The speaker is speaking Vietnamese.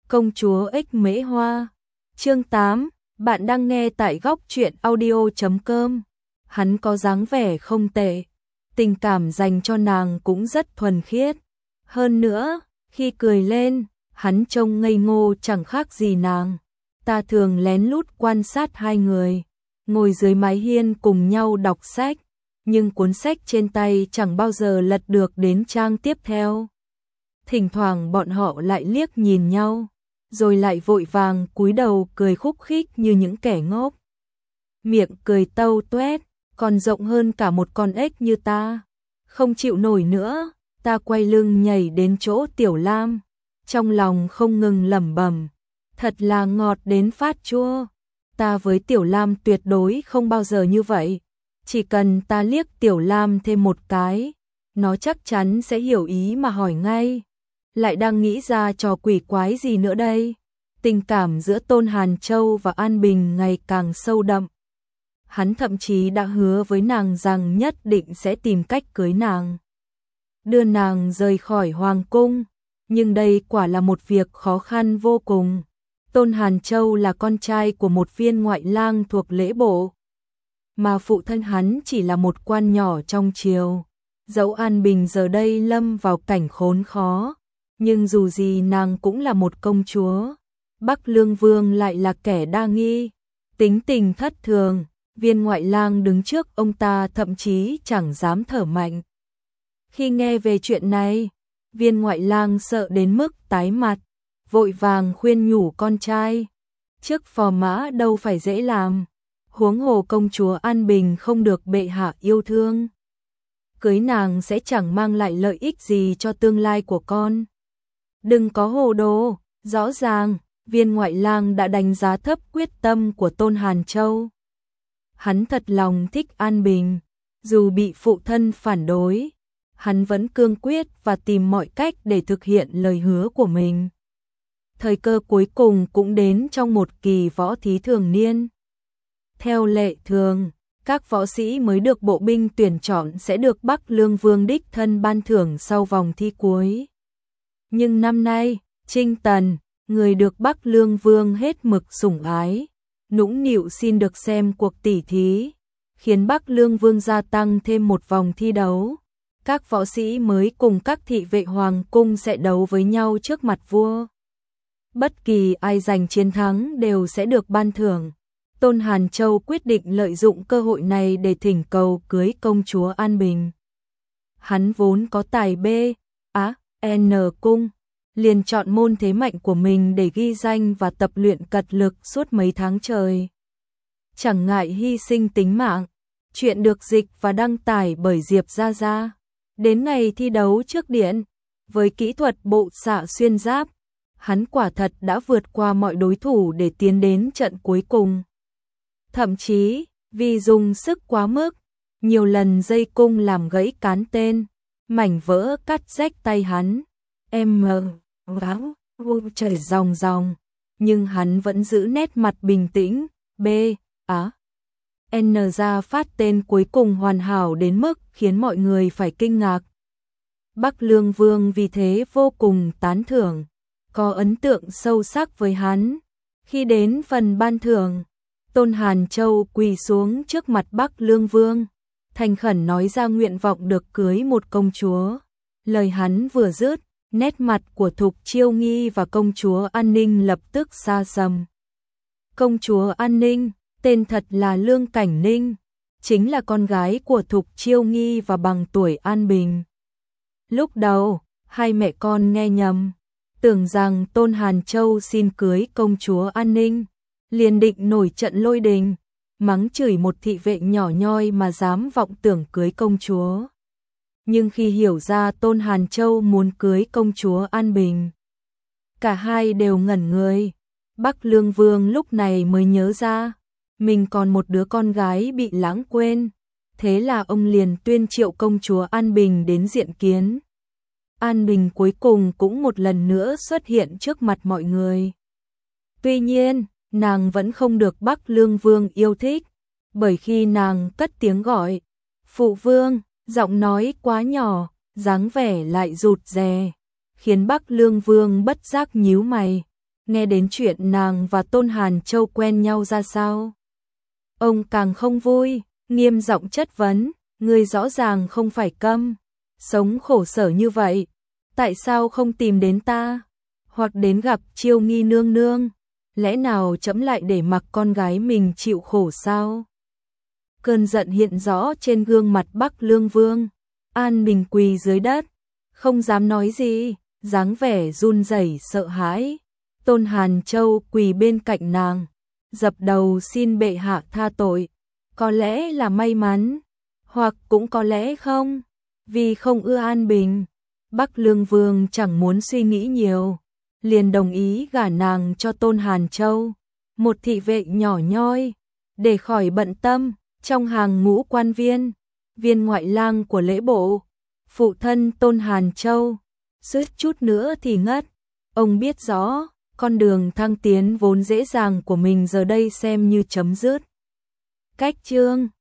Công chúa ích mễ hoa. Chương 8, bạn đang nghe tại góc truyện audio.com. Hắn có dáng vẻ không tệ, tình cảm dành cho nàng cũng rất thuần khiết. Hơn nữa, khi cười lên, hắn trông ngây ngô chẳng khác gì nàng. Ta thường lén lút quan sát hai người, ngồi dưới mái hiên cùng nhau đọc sách, nhưng cuốn sách trên tay chẳng bao giờ lật được đến trang tiếp theo. Thỉnh thoảng bọn họ lại liếc nhìn nhau, rồi lại vội vàng cúi đầu cười khúc khích như những kẻ ngốc. Miệng cười tâu tuét, còn rộng hơn cả một con ếch như ta. Không chịu nổi nữa, ta quay lưng nhảy đến chỗ Tiểu Lam, trong lòng không ngừng lẩm bẩm, thật là ngọt đến phát chua. Ta với Tiểu Lam tuyệt đối không bao giờ như vậy. Chỉ cần ta liếc Tiểu Lam thêm một cái, nó chắc chắn sẽ hiểu ý mà hỏi ngay. Lại đang nghĩ ra trò quỷ quái gì nữa đây? Tình cảm giữa Tôn Hàn Châu và An Bình ngày càng sâu đậm. Hắn thậm chí đã hứa với nàng rằng nhất định sẽ tìm cách cưới nàng, đưa nàng rời khỏi hoàng cung. Nhưng đây quả là một việc khó khăn vô cùng. Tôn Hàn Châu là con trai của một viên ngoại lang thuộc lễ bộ, mà phụ thân hắn chỉ là một quan nhỏ trong triều. Dẫu An Bình giờ đây lâm vào cảnh khốn khó, nhưng dù gì nàng cũng là một công chúa. Bắc Lương Vương lại là kẻ đa nghi, tính tình thất thường. Viên ngoại lang đứng trước ông ta thậm chí chẳng dám thở mạnh. Khi nghe về chuyện này, viên ngoại lang sợ đến mức tái mặt, vội vàng khuyên nhủ con trai. Trước phò mã đâu phải dễ làm, huống hồ công chúa An Bình không được bệ hạ yêu thương. Cưới nàng sẽ chẳng mang lại lợi ích gì cho tương lai của con. Đừng có hồ đồ, rõ ràng, viên ngoại lang đã đánh giá thấp quyết tâm của Tôn Hàn Châu. Hắn thật lòng thích An Bình, dù bị phụ thân phản đối, hắn vẫn cương quyết và tìm mọi cách để thực hiện lời hứa của mình. Thời cơ cuối cùng cũng đến trong một kỳ võ thí thường niên. Theo lệ thường, các võ sĩ mới được bộ binh tuyển chọn sẽ được Bắc Lương Vương đích thân ban thưởng sau vòng thi cuối. Nhưng năm nay, Trinh Tần, người được Bắc Lương Vương hết mực sủng ái, nũng nịu xin được xem cuộc tỉ thí, khiến Bắc Lương Vương gia tăng thêm một vòng thi đấu. Các võ sĩ mới cùng các thị vệ hoàng cung sẽ đấu với nhau trước mặt vua. Bất kỳ ai giành chiến thắng đều sẽ được ban thưởng. Tôn Hàn Châu quyết định lợi dụng cơ hội này để thỉnh cầu cưới công chúa An Bình. Hắn vốn có tài B, N cung, liền chọn môn thế mạnh của mình để ghi danh và tập luyện cật lực suốt mấy tháng trời. Chẳng ngại hy sinh tính mạng. Chuyện được dịch và đăng tải bởi Diệp Gia Gia. Đến ngày thi đấu trước điện, với kỹ thuật bộ xạ xuyên giáp, hắn quả thật đã vượt qua mọi đối thủ để tiến đến trận cuối cùng. Thậm chí, vì dùng sức quá mức, nhiều lần dây cung làm gãy cán tên, mảnh vỡ cắt rách tay hắn. Trời ròng ròng, nhưng hắn vẫn giữ nét mặt bình tĩnh. N ra phát tên cuối cùng hoàn hảo đến mức khiến mọi người phải kinh ngạc. Bắc Lương Vương vì thế vô cùng tán thưởng, có ấn tượng sâu sắc với hắn. Khi đến phần ban thưởng, Tôn Hàn Châu quỳ xuống trước mặt Bắc Lương Vương, thành khẩn nói ra nguyện vọng được cưới một công chúa. Lời hắn vừa dứt, nét mặt của Thục Chiêu Nghi và công chúa An Ninh lập tức xa sầm. Công chúa An Ninh, tên thật là Lương Cảnh Ninh, chính là con gái của Thục Chiêu Nghi và bằng tuổi An Bình. Lúc đầu, hai mẹ con nghe nhầm, tưởng rằng Tôn Hàn Châu xin cưới công chúa An Ninh, liền định nổi trận lôi đình, mắng chửi một thị vệ nhỏ nhoi mà dám vọng tưởng cưới công chúa. Nhưng khi hiểu ra Tôn Hàn Châu muốn cưới công chúa An Bình, cả hai đều ngẩn người. Bắc Lương Vương lúc này mới nhớ ra, mình còn một đứa con gái bị lãng quên. Thế là ông liền tuyên triệu công chúa An Bình đến diện kiến. An Bình cuối cùng cũng một lần nữa xuất hiện trước mặt mọi người. Tuy nhiên, nàng vẫn không được Bắc Lương Vương yêu thích, bởi khi nàng cất tiếng gọi, "Phụ vương", giọng nói quá nhỏ, dáng vẻ lại rụt rè, khiến Bắc Lương Vương bất giác nhíu mày. nghe đến chuyện nàng và Tôn Hàn Châu quen nhau ra sao. Ông càng không vui, nghiêm giọng chất vấn, ngươi rõ ràng không phải câm, sống khổ sở như vậy, tại sao không tìm đến ta, hoặc đến gặp Chiêu Nghi nương nương, lẽ nào trẫm lại để mặc con gái mình chịu khổ sao? Cơn giận hiện rõ trên gương mặt Bắc Lương Vương, An Bình quỳ dưới đất, không dám nói gì, dáng vẻ run rẩy sợ hãi. Tôn Hàn Châu quỳ bên cạnh nàng, dập đầu xin bệ hạ tha tội, có lẽ là may mắn, hoặc cũng có lẽ không, vì không ưa An Bình. Bắc Lương Vương chẳng muốn suy nghĩ nhiều, liền đồng ý gả nàng cho Tôn Hàn Châu, một thị vệ nhỏ nhoi, để khỏi bận tâm, trong hàng ngũ quan viên, viên ngoại lang của lễ bộ, phụ thân Tôn Hàn Châu, suýt chút nữa thì ngất. Ông biết rõ, con đường thăng tiến vốn dễ dàng của mình giờ đây xem như chấm dứt. Cách chương